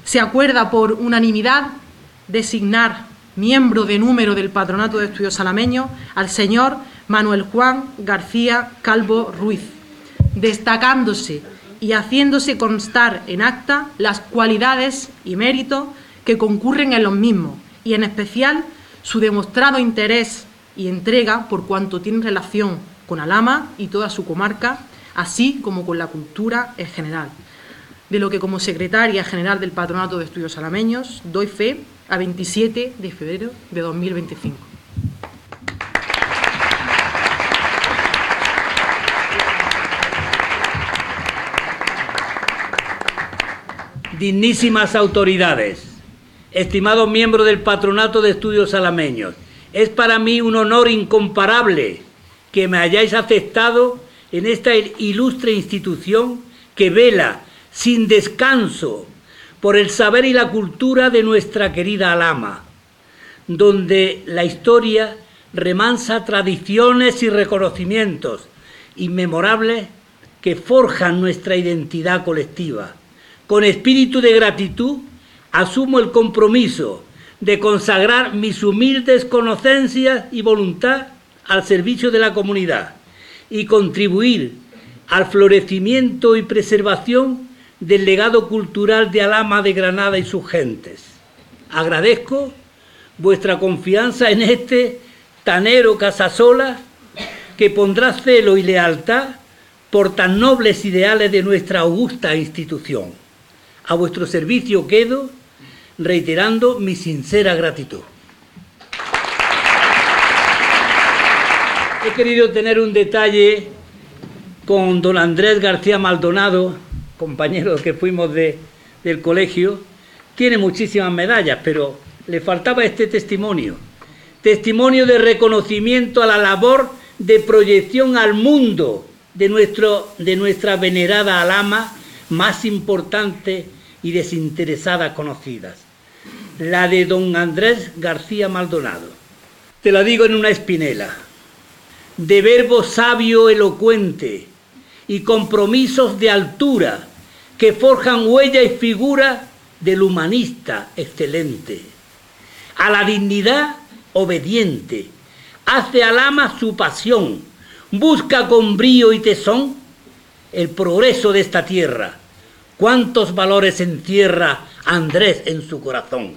Se acuerda por unanimidad designar miembro de número del Patronato de Estudios Salameños al señor Manuel Juan García Calvo Ruiz, destacándose y haciéndose constar en acta las cualidades y méritos que concurren en los mismos, y en especial su demostrado interés y entrega por cuanto tiene relación con Alhama y toda su comarca, así como con la cultura en general, de lo que como secretaria general del Patronato de Estudios Salameños doy fe a 27 de febrero de 2025. Dignísimas autoridades, estimados miembros del Patronato de Estudios Salameños, es para mí un honor incomparable que me hayáis aceptado en esta ilustre institución que vela sin descanso por el saber y la cultura de nuestra querida Alhama, donde la historia remansa tradiciones y reconocimientos inmemorables que forjan nuestra identidad colectiva. Con espíritu de gratitud, asumo el compromiso de consagrar mis humildes conocencias y voluntad al servicio de la comunidad y contribuir al florecimiento y preservación del legado cultural de Alhama de Granada y sus gentes. Agradezco vuestra confianza en este tanero Casasola que pondrá celo y lealtad por tan nobles ideales de nuestra augusta institución. A vuestro servicio quedo, reiterando mi sincera gratitud. He querido tener un detalle con don Andrés García Maldonado, compañero que fuimos del colegio. Tiene muchísimas medallas, pero le faltaba este testimonio. Testimonio de reconocimiento a la labor de proyección al mundo de nuestra venerada Alhama más importante y desinteresada conocidas, la de don Andrés García Maldonado. Te la digo en una espinela, de verbo sabio elocuente y compromisos de altura que forjan huella y figura del humanista excelente. A la dignidad obediente, hace Alhama su pasión, busca con brío y tesón el progreso de esta tierra. ¿Cuántos valores encierra Andrés en su corazón?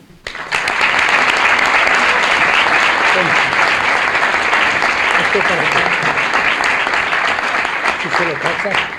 Esto para acá. Si se lo pasa.